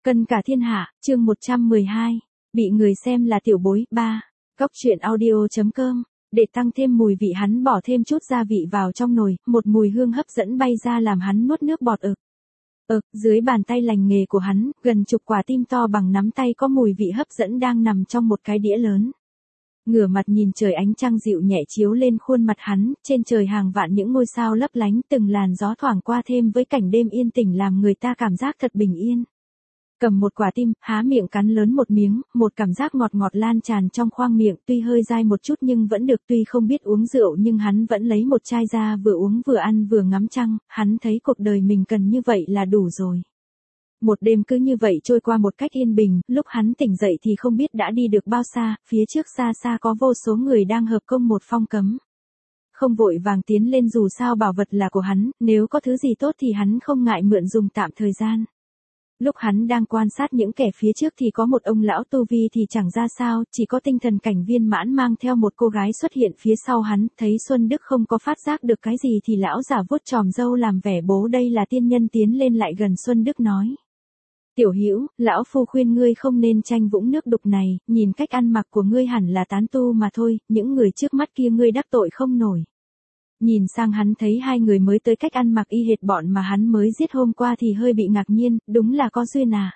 Cân cả thiên hạ, chương 112, bị người xem là tiểu bối, 3. Cóc truyện audio.com, để tăng thêm mùi vị hắn bỏ thêm chút gia vị vào trong nồi, một mùi hương hấp dẫn bay ra làm hắn nuốt nước bọt ực. Dưới bàn tay lành nghề của hắn, gần chục quả tim to bằng nắm tay có mùi vị hấp dẫn đang nằm trong một cái đĩa lớn. Ngửa mặt nhìn trời, ánh trăng dịu nhẹ chiếu lên khuôn mặt hắn, trên trời hàng vạn những ngôi sao lấp lánh, từng làn gió thoảng qua thêm với cảnh đêm yên tĩnh làm người ta cảm giác thật bình yên. Cầm một quả tim, há miệng cắn lớn một miếng, một cảm giác ngọt ngọt lan tràn trong khoang miệng, tuy hơi dai một chút nhưng vẫn được, tuy không biết uống rượu nhưng hắn vẫn lấy một chai ra vừa uống vừa ăn vừa ngắm trăng, hắn thấy cuộc đời mình cần như vậy là đủ rồi. Một đêm cứ như vậy trôi qua một cách yên bình, lúc hắn tỉnh dậy thì không biết đã đi được bao xa, phía trước xa xa có vô số người đang hợp công một phong cấm. Không vội vàng tiến lên dù sao bảo vật là của hắn, nếu có thứ gì tốt thì hắn không ngại mượn dùng tạm thời gian. Lúc hắn đang quan sát những kẻ phía trước thì có một ông lão tu vi thì chẳng ra sao, chỉ có tinh thần cảnh viên mãn mang theo một cô gái xuất hiện phía sau hắn, thấy Xuân Đức không có phát giác được cái gì thì lão giả vuốt chòm râu làm vẻ bố đây là tiên nhân tiến lên lại gần Xuân Đức nói. Tiểu Hữu, lão phu khuyên ngươi không nên tranh vũng nước đục này, nhìn cách ăn mặc của ngươi hẳn là tán tu mà thôi, những người trước mắt kia ngươi đắc tội không nổi. Nhìn sang hắn thấy hai người mới tới cách ăn mặc y hệt bọn mà hắn mới giết hôm qua thì hơi bị ngạc nhiên, đúng là có duyên à.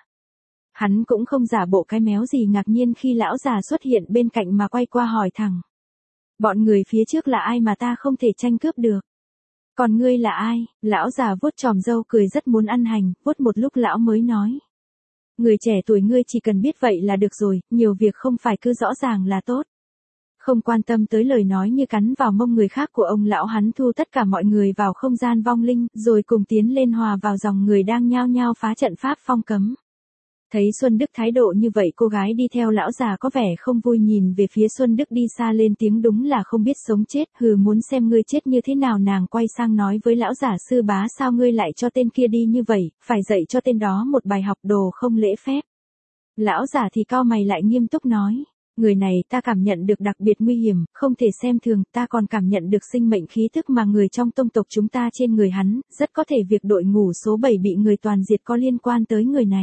Hắn cũng không giả bộ cái méo gì ngạc nhiên khi lão già xuất hiện bên cạnh mà quay qua hỏi thẳng. Bọn người phía trước là ai mà ta không thể tranh cướp được? Còn ngươi là ai? Lão già vuốt chòm râu cười rất muốn ăn hành, vuốt một lúc lão mới nói. Người trẻ tuổi ngươi chỉ cần biết vậy là được rồi, nhiều việc không phải cứ rõ ràng là tốt. Không quan tâm tới lời nói như cắn vào mông người khác của ông lão, hắn thu tất cả mọi người vào không gian vong linh, rồi cùng tiến lên hòa vào dòng người đang nhao nhao phá trận pháp phong cấm. Thấy Xuân Đức thái độ như vậy, cô gái đi theo lão già có vẻ không vui, nhìn về phía Xuân Đức đi xa lên tiếng đúng là không biết sống chết, hừ muốn xem ngươi chết như thế nào. Nàng quay sang nói với lão giả, sư bá sao ngươi lại cho tên kia đi như vậy, phải dạy cho tên đó một bài học, đồ không lễ phép. Lão giả thì cau mày lại nghiêm túc nói. Người này ta cảm nhận được đặc biệt nguy hiểm, không thể xem thường, ta còn cảm nhận được sinh mệnh khí tức mà người trong tông tộc chúng ta trên người hắn, rất có thể việc đội ngũ số 7 bị người toàn diệt có liên quan tới người này.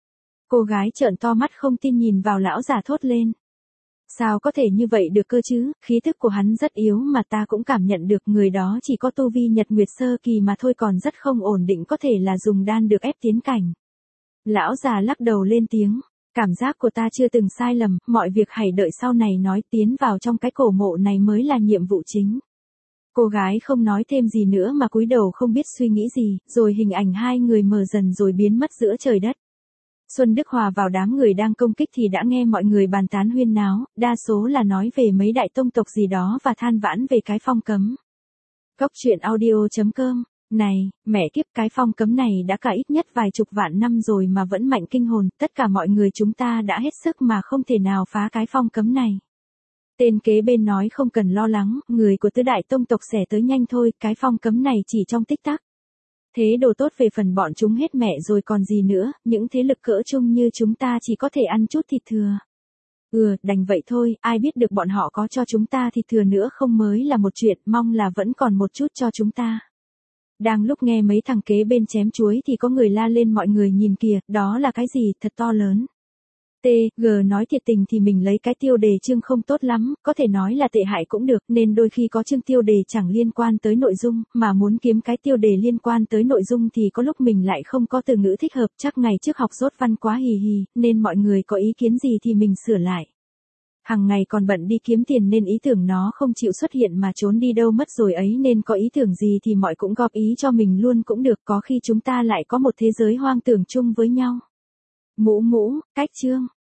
Cô gái trợn to mắt không tin nhìn vào lão giả thốt lên. Sao có thể như vậy được cơ chứ, khí tức của hắn rất yếu mà ta cũng cảm nhận được, người đó chỉ có tu vi Nhật Nguyệt sơ kỳ mà thôi, còn rất không ổn định, có thể là dùng đan được ép tiến cảnh. Lão già lắc đầu lên tiếng. Cảm giác của ta chưa từng sai lầm, mọi việc hãy đợi sau này nói, tiến vào trong cái cổ mộ này mới là nhiệm vụ chính. Cô gái không nói thêm gì nữa mà cúi đầu không biết suy nghĩ gì, rồi hình ảnh hai người mờ dần rồi biến mất giữa trời đất. Xuân Đức hòa vào đám người đang công kích thì đã nghe mọi người bàn tán huyên náo, đa số là nói về mấy đại tông tộc gì đó và than vãn về cái phong cấm. Cóc truyện audio.com. Này, mẹ kiếp, cái phong cấm này đã cả ít nhất vài chục vạn năm rồi mà vẫn mạnh kinh hồn, tất cả mọi người chúng ta đã hết sức mà không thể nào phá cái phong cấm này. Tên kế bên nói không cần lo lắng, người của tứ đại tông tộc sẽ tới nhanh thôi, cái phong cấm này chỉ trong tích tắc. Thế đồ tốt về phần bọn chúng hết mẹ rồi còn gì nữa, những thế lực cỡ chung như chúng ta chỉ có thể ăn chút thịt thừa. Đành vậy thôi, ai biết được bọn họ có cho chúng ta thịt thừa nữa không mới là một chuyện, mong là vẫn còn một chút cho chúng ta. Đang lúc nghe mấy thằng kế bên chém chuối thì có người la lên, mọi người nhìn kìa, đó là cái gì, thật to lớn. G nói thiệt tình thì mình lấy cái tiêu đề chương không tốt lắm, có thể nói là tệ hại cũng được, nên đôi khi có chương tiêu đề chẳng liên quan tới nội dung, mà muốn kiếm cái tiêu đề liên quan tới nội dung thì có lúc mình lại không có từ ngữ thích hợp, chắc ngày trước học dốt văn quá hì hì, nên mọi người có ý kiến gì thì mình sửa lại. Hằng ngày còn bận đi kiếm tiền nên ý tưởng nó không chịu xuất hiện mà trốn đi đâu mất rồi ấy, nên có ý tưởng gì thì mọi cũng góp ý cho mình luôn cũng được, có khi chúng ta lại có một thế giới hoang tưởng chung với nhau. Mũ, cách chương.